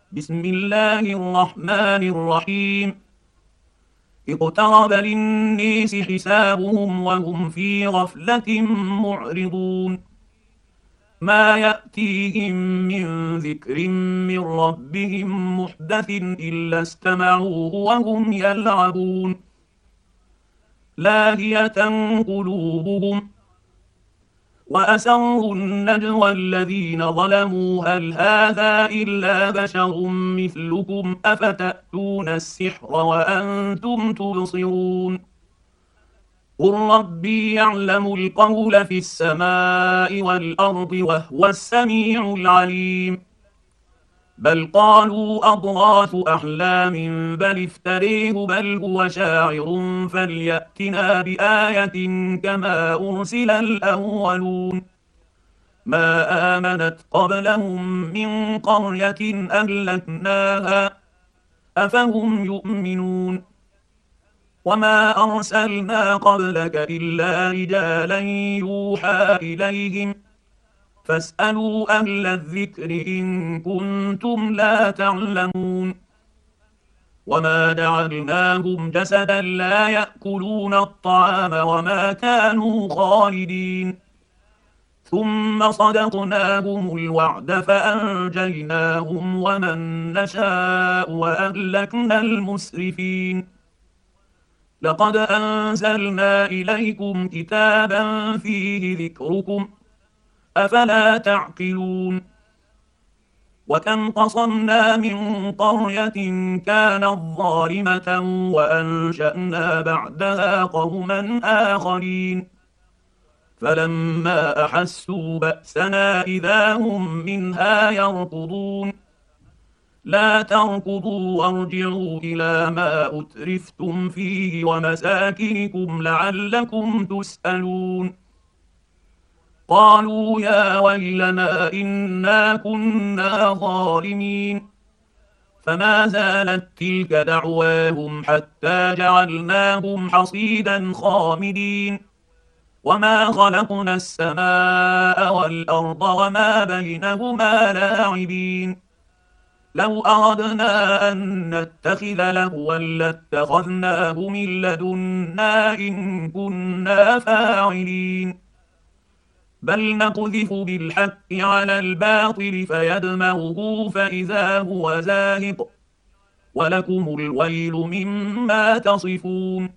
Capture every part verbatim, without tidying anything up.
بسم الله الرحمن الرحيم. اقترب للناس حسابهم وهم في غفلة معرضون. ما يأتيهم من ذكر من ربهم محدث إلا استمعوه وهم يلعبون. لاهية قلوبهم وأسروا النجوى الذين ظلموا هل هذا إلا بشر مثلكم أفتأتون السحر وأنتم تبصرون. قل ربي يعلم القول في السماء والأرض وهو السميع العليم. بل قالوا أضغاث أحلام بل افتريه بل هو شاعر فليأتنا بآية كما أرسل الأولون. ما آمنت قبلهم من قرية أهلكناها أفهم يؤمنون. وما أرسلنا قبلك إلا رجالا يوحى إليهم فاسألوا أهل الذكر إن كنتم لا تعلمون. وما جعلناهم جسدا لا يأكلون الطعام وما كانوا خالدين. ثم صدقناهم الوعد فأنجيناهم ومن نشاء وأهلكنا المسرفين. لقد أنزلنا إليكم كتابا فيه ذكركم أفلا تعقلون. وكم قصمنا من قرية كانت ظالمة وأنشأنا بعدها قوما آخرين فلما أحسوا بأسنا إذا هم منها يركضون. لا تركضوا وارجعوا إلى ما أترفتم فيه ومساكنكم لعلكم تسألون. قالوا يا ويلنا إنا كنا ظالمين. فما زالت تلك دعواهم حتى جعلناهم حصيدا خامدين. وما خلقنا السماء والأرض وما بينهما لاعبين. لو أردنا أن نتخذ لهوا لاتخذناه من لدنا إن كنا فاعلين. بل نقذف بالحق على الباطل فيدمغه فإذا هو زاهق ولكم الويل مما تصفون.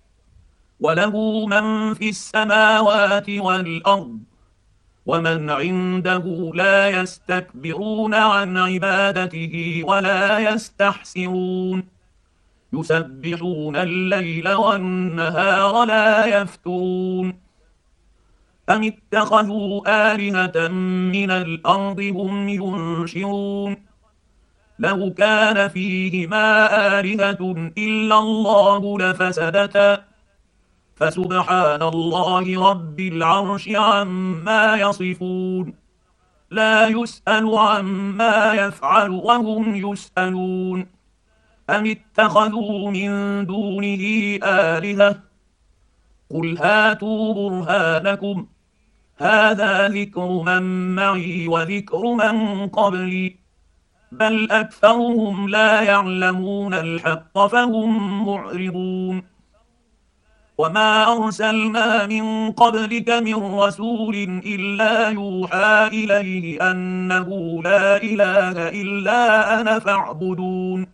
وله من في السماوات والأرض ومن عنده لا يستكبرون عن عبادته ولا يستحسرون. يسبحون الليل والنهار لا يفترون. أم اتخذوا آلهة من الأرض هم ينشرون. لو كان فيهما آلهة إلا الله لفسدتا فسبحان الله رب العرش عما يصفون. لا يسأل عما يفعل وهم يسألون. أم اتخذوا من دونه آلهة قل هاتوا برهانكم هذا ذكر من معي وذكر من قبلي بل أكثرهم لا يعلمون الحق فهم معرضون. وما أرسلنا من قبلك من رسول إلا يوحى إليه أنه لا إله إلا أنا فاعبدون.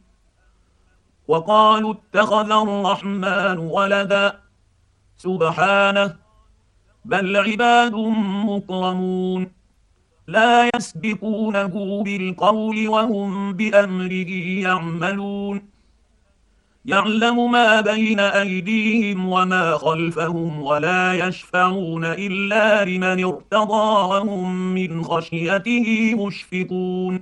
وقالوا اتخذ الرحمن ولدا سبحانه بل عباد مكرمون لا يسبقونه بالقول وهم بأمره يعملون. يعلم ما بين أيديهم وما خلفهم ولا يشفعون إلا لمن ارتضى وهم من خشيته مشفقون.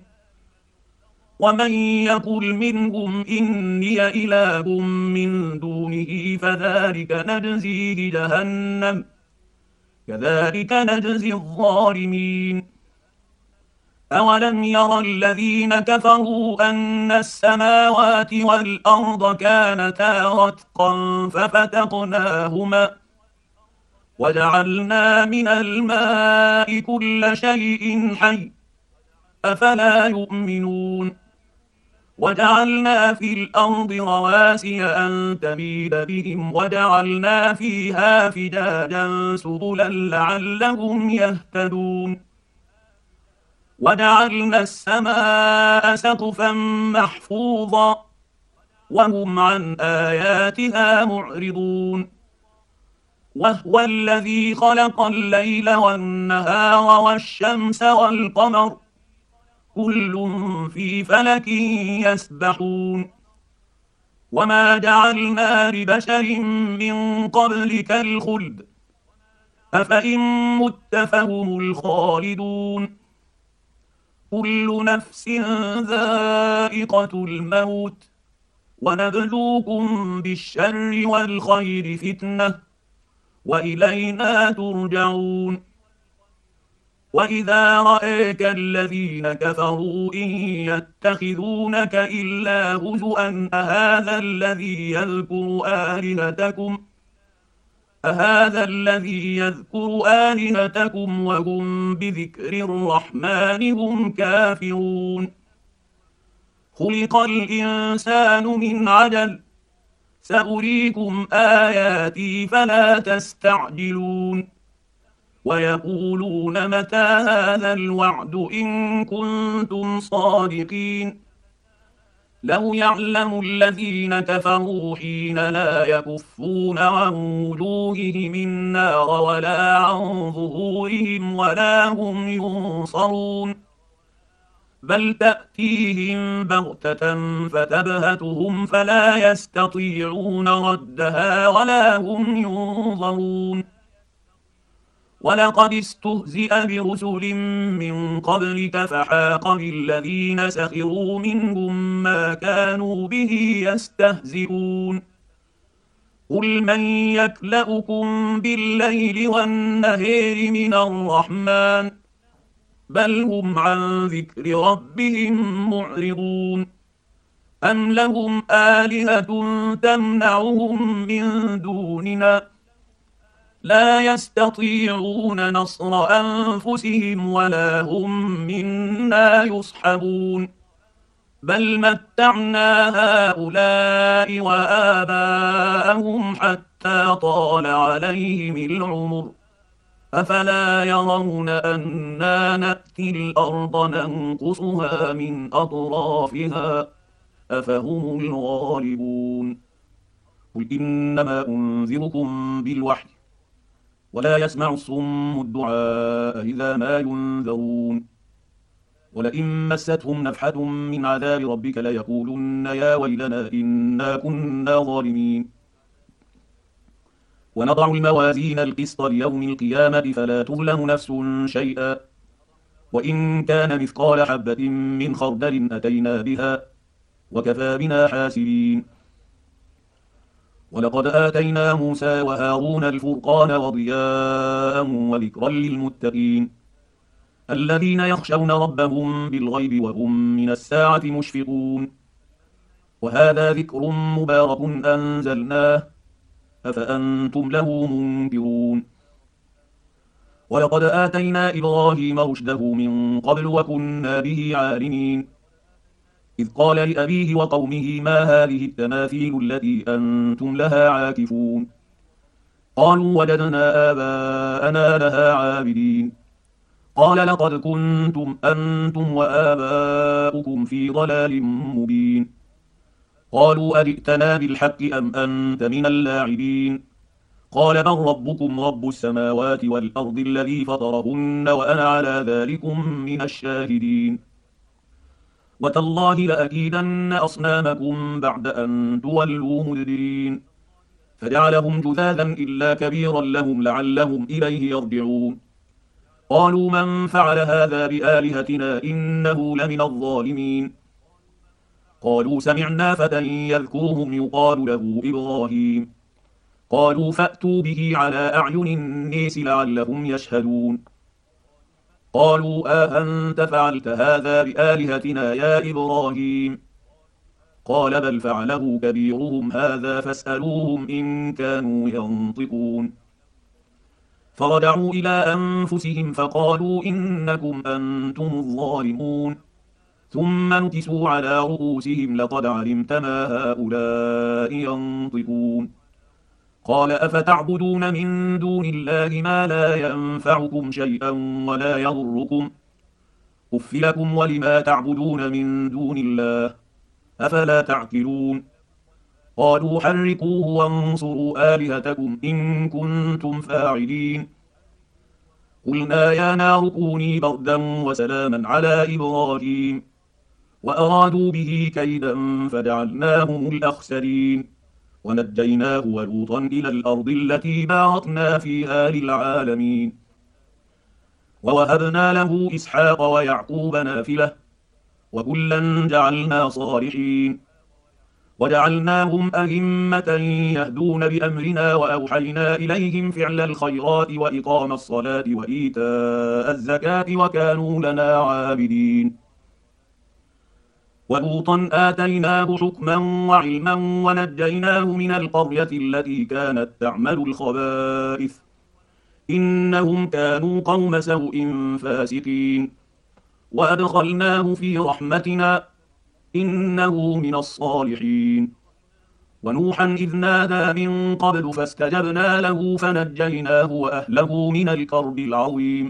ومن يقل منهم إني إله من دونه فذلك نجزيه جهنم كذلك نجزي الظالمين. أولم ير الذين كفروا أن السماوات والأرض كانتا رتقا ففتقناهما وجعلنا من الماء كل شيء حي أفلا يؤمنون. وجعلنا في الأرض رواسي أن تميد بهم وجعلنا فيها فجاجا سبلا لعلهم يهتدون وجعلنا السماء سقفا محفوظا وهم عن آياتها معرضون وهو الذي خلق الليل والنهار والشمس والقمر كل في فلك يسبحون وما جعلنا لبشر من قبلك الخلد أفإن مت فهم الخالدون كل نفس ذائقة الموت ونبلوكم بالشر والخير فتنة وإلينا ترجعون وإذا رأيك الذين كفروا إن يتخذونك إلا هزؤا أهذا الذي يذكر آلهتكم أهذا الذي يذكر آلهتكم وهم بذكر الرحمن هم كافرون خلق الإنسان من عجل سأريكم آياتي فلا تستعجلون ويقولون متى هذا الوعد إن كنتم صادقين لو يعلم الذين كفروا حين لا يكفون عن وجوههم النار ولا عن ظهورهم ولا هم ينصرون بل تأتيهم بغتة فتبهتهم فلا يستطيعون ردها ولا هم ينظرون ولقد استهزئ برسل من قبلك فحاق بالذين سخروا منهم ما كانوا به يستهزئون قل من يكلؤكم بالليل والنهار من الرحمن بل هم عن ذكر ربهم معرضون أم لهم آلهة تمنعهم من دوننا لا يستطيعون نصر أنفسهم ولا هم منا يصحبون بل متعنا هؤلاء وآباءهم حتى طال عليهم العمر أفلا يرون أنا نأتي الأرض ننقصها من أطرافها أفهم الغالبون قل إنما أنذركم بالوحي ولا يسمع الصم الدعاء إذا ما ينذرون ولئن مستهم نفحة من عذاب ربك ليقولن يا ويلنا إنا كنا ظالمين ونضع الموازين القسط ليوم القيامة فلا تظلم نفس شيئا وإن كان مثقال حبة من خردل أتينا بها وكفى بنا حاسبين ولقد آتينا موسى وهارون الفرقان وضياء وذكرا للمتقين الذين يخشون ربهم بالغيب وهم من الساعة مشفقون وهذا ذكر مبارك أنزلناه أفأنتم له منكرون ولقد آتينا إبراهيم رشده من قبل وكنا به عالمين إذ قال لأبيه وقومه ما هذه التماثيل التي أنتم لها عاكفون قالوا وجدنا آباءنا لها عابدين قال لقد كنتم أنتم وآباؤكم في ضلال مبين قالوا أجئتنا بالحق أم أنت من اللاعبين قال بل ربكم رب السماوات والأرض الذي فطرهن وأنا على ذلكم من الشاهدين وتالله لأكيدن أصنامكم بعد أن تولوا مدبرين فجعلهم جذاذا إلا كبيرا لهم لعلهم إليه يرجعون قالوا من فعل هذا بآلهتنا إنه لمن الظالمين قالوا سمعنا فتى يذكرهم يقال له إبراهيم قالوا فأتوا به على أعين الناس لعلهم يشهدون قالوا أأنت فعلت هذا بآلهتنا يا إبراهيم قال بل فعله كبيرهم هذا فاسألوهم إن كانوا ينطقون فرجعوا إلى أنفسهم فقالوا إنكم أنتم الظالمون ثم نكسوا على رؤوسهم لقد علمت ما هؤلاء ينطقون قال أفتعبدون من دون الله ما لا ينفعكم شيئا ولا يضركم أف لكم ولما تعبدون من دون الله أفلا تعقلون قالوا حرقوه وانصروا آلهتكم إن كنتم فاعلين قلنا يا نار كوني بردا وسلاما على إبراهيم وأرادوا به كيدا فجعلناهم الأخسرين ونجيناه ولوطا إلى الأرض التي باركنا فيها للعالمين ووهبنا له إسحاق ويعقوب نافلة وكلا جعلنا صالحين وجعلناهم أئمة يهدون بأمرنا وأوحينا إليهم فعل الخيرات وإقام الصلاة وإيتاء الزكاة وكانوا لنا عابدين ولوطا آتيناه حكما وعلما ونجيناه من القرية التي كانت تعمل الخبائث إنهم كانوا قوم سوء فاسقين وأدخلناه في رحمتنا إنه من الصالحين ونوحا إذ نادى من قبل فاستجبنا له فنجيناه وأهله من الكرب العظيم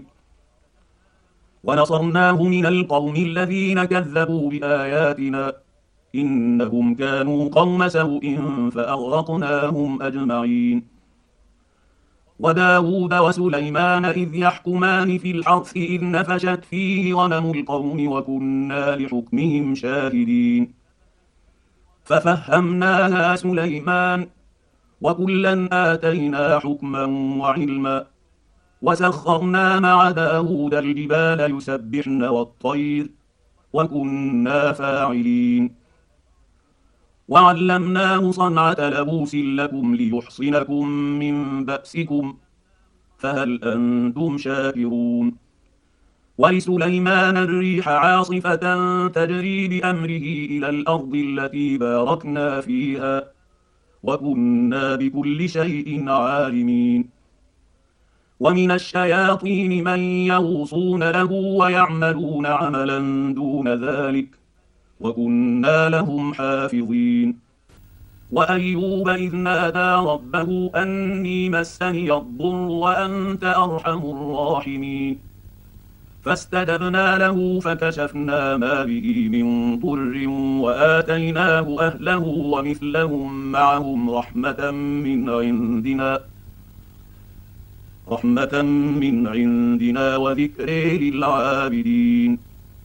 ونصرناه من القوم الذين كذبوا بآياتنا إنهم كانوا قوم سوء فأغرقناهم أجمعين وداود وسليمان إذ يحكمان في الحرث إذ نفشت فيه غنم القوم وكنا لحكمهم شاهدين ففهمناها سليمان وكلا آتينا حكما وعلما وسخرنا مع داود الجبال يسبحن والطير وكنا فاعلين وعلمناه صنعة لبوس لكم ليحصنكم من بأسكم فهل أنتم شاكرون ولسليمان الريح عاصفة تجري بأمره إلى الأرض التي باركنا فيها وكنا بكل شيء عالمين ومن الشياطين من يغوصون له ويعملون عملا دون ذلك وكنا لهم حافظين وأيوب إذ نادى ربه أني مسني الضر وأنت أرحم الراحمين فاستجبنا له فكشفنا ما به من ضر وآتيناه أهله ومثلهم معهم رحمة من عندنا رحمة من عندنا وذكر للعابدين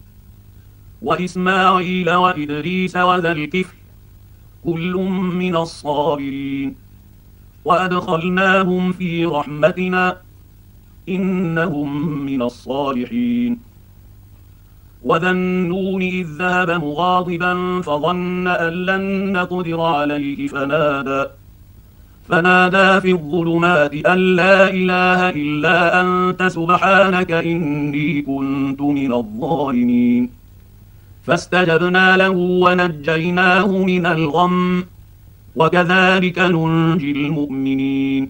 وإسماعيل وإدريس وذا الكفل كل من الصابرين وأدخلناهم في رحمتنا إنهم من الصالحين وذا النون إذ ذهب مغاضبا فظن أن لن نقدر عليه فنادى فنادى في الظلمات أن لا إله إلا أنت سبحانك إني كنت من الظالمين فاستجبنا له ونجيناه من الغم وكذلك ننجي المؤمنين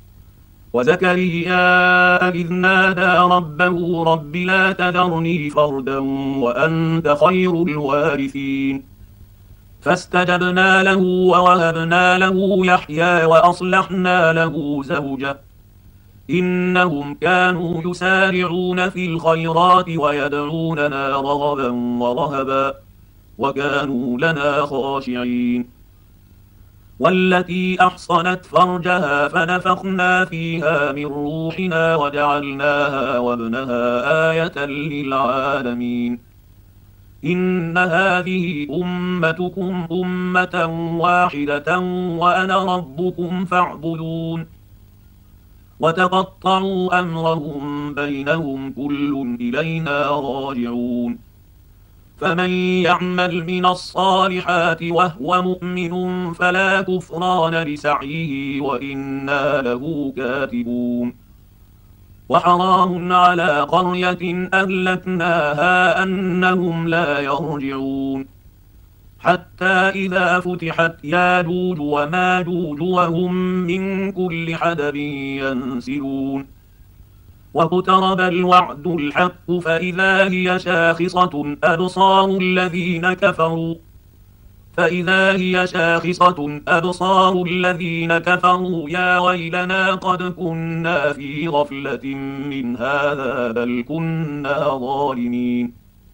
وزكريا إذ نادى ربه رب لا تذرني فردا وأنت خير الوارثين فاستجبنا له ووهبنا له يحيى وأصلحنا له زوجه إنهم كانوا يسارعون في الخيرات ويدعوننا رغبا ورهبا وكانوا لنا خاشعين والتي أحصنت فرجها فنفخنا فيها من روحنا وجعلناها وابنها آية للعالمين إن هذه أمتكم أمة واحدة وأنا ربكم فاعبدون وتقطعوا أمرهم بينهم كل إلينا راجعون فمن يعمل من الصالحات وهو مؤمن فلا كفران لسعيه وإنا له كاتبون وحرام على قرية أهلكناها أنهم لا يرجعون حتى إذا فتحت ياجوج وماجوج وهم من كل حدب ينسلون واقترب الوعد الحق فإذا هي شاخصة أبصار الذين كفروا فإذا هي شاخصة أبصار الذين كفروا يا ويلنا قد كنا في غفلة من هذا بل كنا ظالمين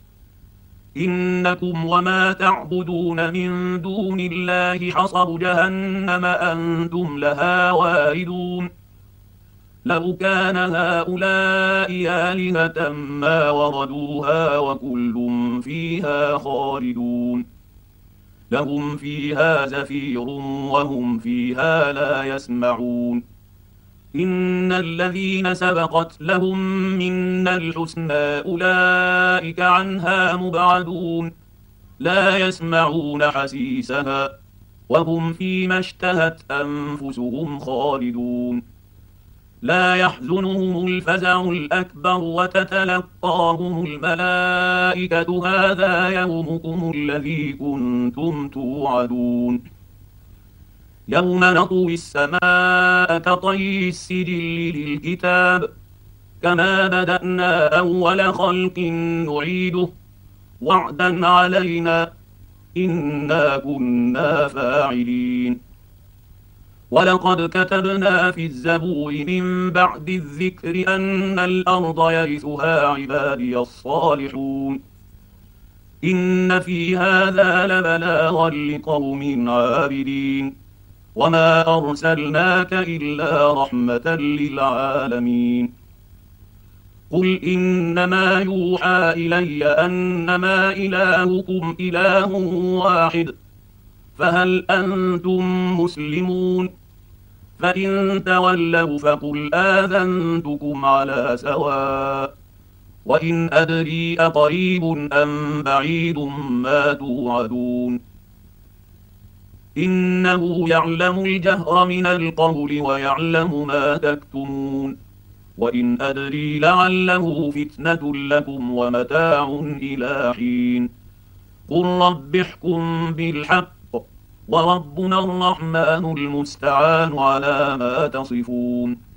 إنكم وما تعبدون من دون الله حصب جهنم أنتم لها واردون لو كان هؤلاء آلهة ما وردوها وكل فيها خالدون لهم فيها زفير وهم فيها لا يسمعون إن الذين سبقت لهم منا الحسنى أولئك عنها مبعدون لا يسمعون حسيسها وهم فيما اشتهت أنفسهم خالدون لا يحزنهم الفزع الأكبر وتتلقاهم الملائكة هذا يومكم الذي كنتم توعدون يوم نطوي السماء كطي السجل للكتاب كما بدأنا أول خلق نعيده وعدا علينا إنا كنا فاعلين ولقد كتبنا في الزبور من بعد الذكر أن الأرض يرثها عبادي الصالحون إن في هذا لبلاغا لقوم عابدين وما أرسلناك إلا رحمة للعالمين قل إنما يوحى إلي أنما إلهكم إله واحد فهل أنتم مسلمون فإن تولوا فقل آذنتكم على سواء وإن أدري أقريب أم بعيد ما توعدون إنه يعلم الجهر من القول ويعلم ما تكتمون وإن أدري لعله فتنة لكم ومتاع إلى حين قل رب احكم بالحق وربنا الرحمن المستعان على ما تصفون